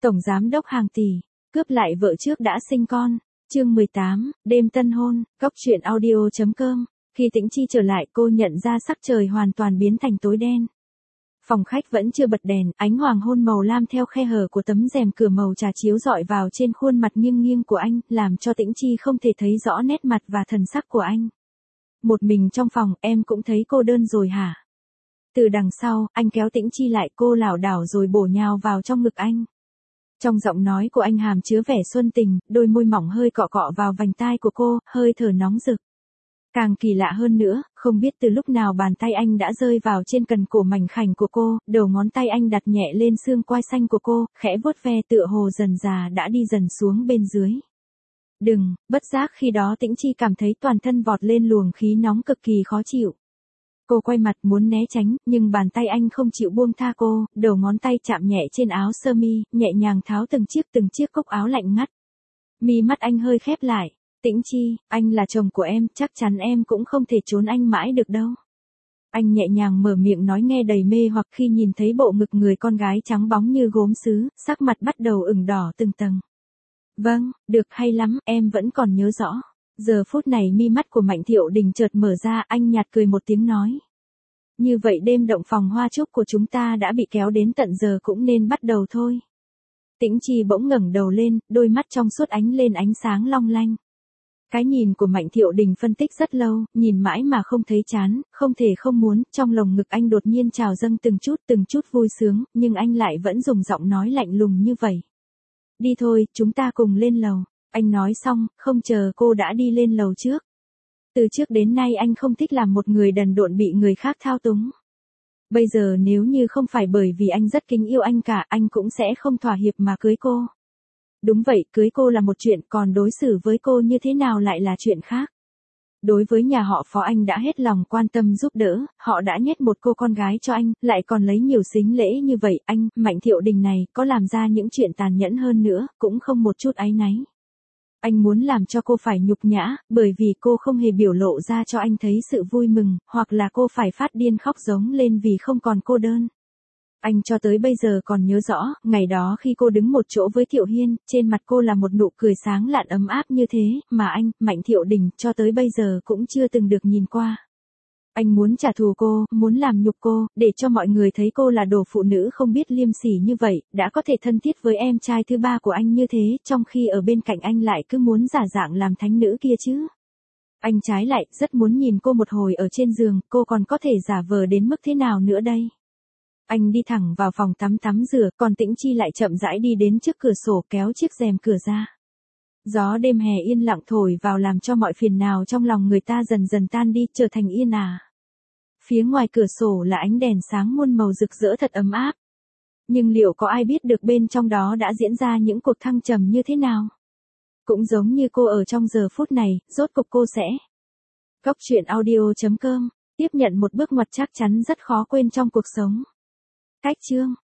Tổng giám đốc hàng tỷ, cướp lại vợ trước đã sinh con. Chương 18, đêm tân hôn, góc truyện audio.com. Khi Tĩnh Chi trở lại, cô nhận ra sắc trời hoàn toàn biến thành tối đen. Phòng khách vẫn chưa bật đèn, ánh hoàng hôn màu lam theo khe hở của tấm rèm cửa màu trà chiếu rọi vào trên khuôn mặt nghiêng nghiêng của anh, làm cho Tĩnh Chi không thể thấy rõ nét mặt và thần sắc của anh. Một mình trong phòng, em cũng thấy cô đơn rồi hả? Từ đằng sau, anh kéo Tĩnh Chi lại, cô lảo đảo rồi bổ nhào vào trong ngực anh. Trong giọng nói của anh hàm chứa vẻ xuân tình, đôi môi mỏng hơi cọ cọ vào vành tai của cô, hơi thở nóng rực. Càng kỳ lạ hơn nữa, không biết từ lúc nào bàn tay anh đã rơi vào trên cần cổ mảnh khảnh của cô, đầu ngón tay anh đặt nhẹ lên xương quai xanh của cô, khẽ vuốt ve tựa hồ dần dà đã đi dần xuống bên dưới. Đừng, bất giác khi đó Tĩnh Chi cảm thấy toàn thân vọt lên luồng khí nóng cực kỳ khó chịu. Cô quay mặt muốn né tránh, nhưng bàn tay anh không chịu buông tha cô, đầu ngón tay chạm nhẹ trên áo sơ mi, nhẹ nhàng tháo từng chiếc cúc áo lạnh ngắt. Mi mắt anh hơi khép lại. Tĩnh Chi, anh là chồng của em, chắc chắn em cũng không thể trốn anh mãi được đâu. Anh nhẹ nhàng mở miệng nói nghe đầy mê hoặc khi nhìn thấy bộ ngực người con gái trắng bóng như gốm sứ, sắc mặt bắt đầu ửng đỏ từng tầng. Vâng, được hay lắm, em vẫn còn nhớ rõ. Giờ phút này mi mắt của Mạnh Thiệu Đình chợt mở ra, anh nhạt cười một tiếng nói. Như vậy đêm động phòng hoa trúc của chúng ta đã bị kéo đến tận giờ cũng nên bắt đầu thôi. Tĩnh Chi bỗng ngẩng đầu lên, đôi mắt trong suốt ánh lên ánh sáng long lanh. Cái nhìn của Mạnh Thiệu Đình phân tích rất lâu, nhìn mãi mà không thấy chán, không thể không muốn, trong lồng ngực anh đột nhiên trào dâng từng chút vui sướng, nhưng anh lại vẫn dùng giọng nói lạnh lùng như vậy. Đi thôi, chúng ta cùng lên lầu. Anh nói xong, không chờ cô đã đi lên lầu trước. Từ trước đến nay anh không thích làm một người đần độn bị người khác thao túng. Bây giờ nếu như không phải bởi vì anh rất kính yêu anh cả, anh cũng sẽ không thỏa hiệp mà cưới cô. Đúng vậy, cưới cô là một chuyện, còn đối xử với cô như thế nào lại là chuyện khác. Đối với nhà họ Phó anh đã hết lòng quan tâm giúp đỡ, họ đã nhét một cô con gái cho anh, lại còn lấy nhiều sính lễ như vậy, anh, Mạnh Thiệu Đình này, có làm ra những chuyện tàn nhẫn hơn nữa, cũng không một chút áy náy. Anh muốn làm cho cô phải nhục nhã, bởi vì cô không hề biểu lộ ra cho anh thấy sự vui mừng, hoặc là cô phải phát điên khóc giống lên vì không còn cô đơn. Anh cho tới bây giờ còn nhớ rõ, ngày đó khi cô đứng một chỗ với Thiệu Hiên, trên mặt cô là một nụ cười sáng lạn ấm áp như thế, mà anh, Mạnh Thiệu Đình, cho tới bây giờ cũng chưa từng được nhìn qua. Anh muốn trả thù cô, muốn làm nhục cô, để cho mọi người thấy cô là đồ phụ nữ không biết liêm sỉ như vậy, đã có thể thân thiết với em trai thứ ba của anh như thế, trong khi ở bên cạnh anh lại cứ muốn giả dạng làm thánh nữ kia chứ. Anh trái lại, rất muốn nhìn cô một hồi ở trên giường, cô còn có thể giả vờ đến mức thế nào nữa đây. Anh đi thẳng vào phòng tắm rửa, còn Tĩnh Chi lại chậm rãi đi đến trước cửa sổ kéo chiếc rèm cửa ra. Gió đêm hè yên lặng thổi vào làm cho mọi phiền nào trong lòng người ta dần dần tan đi, trở thành yên ả. Phía ngoài cửa sổ là ánh đèn sáng muôn màu rực rỡ thật ấm áp. Nhưng liệu có ai biết được bên trong đó đã diễn ra những cuộc thăng trầm như thế nào? Cũng giống như cô ở trong giờ phút này, rốt cục cô sẽ. Góc truyện audio.com, tiếp nhận một bước ngoặt chắc chắn rất khó quên trong cuộc sống. Cách chương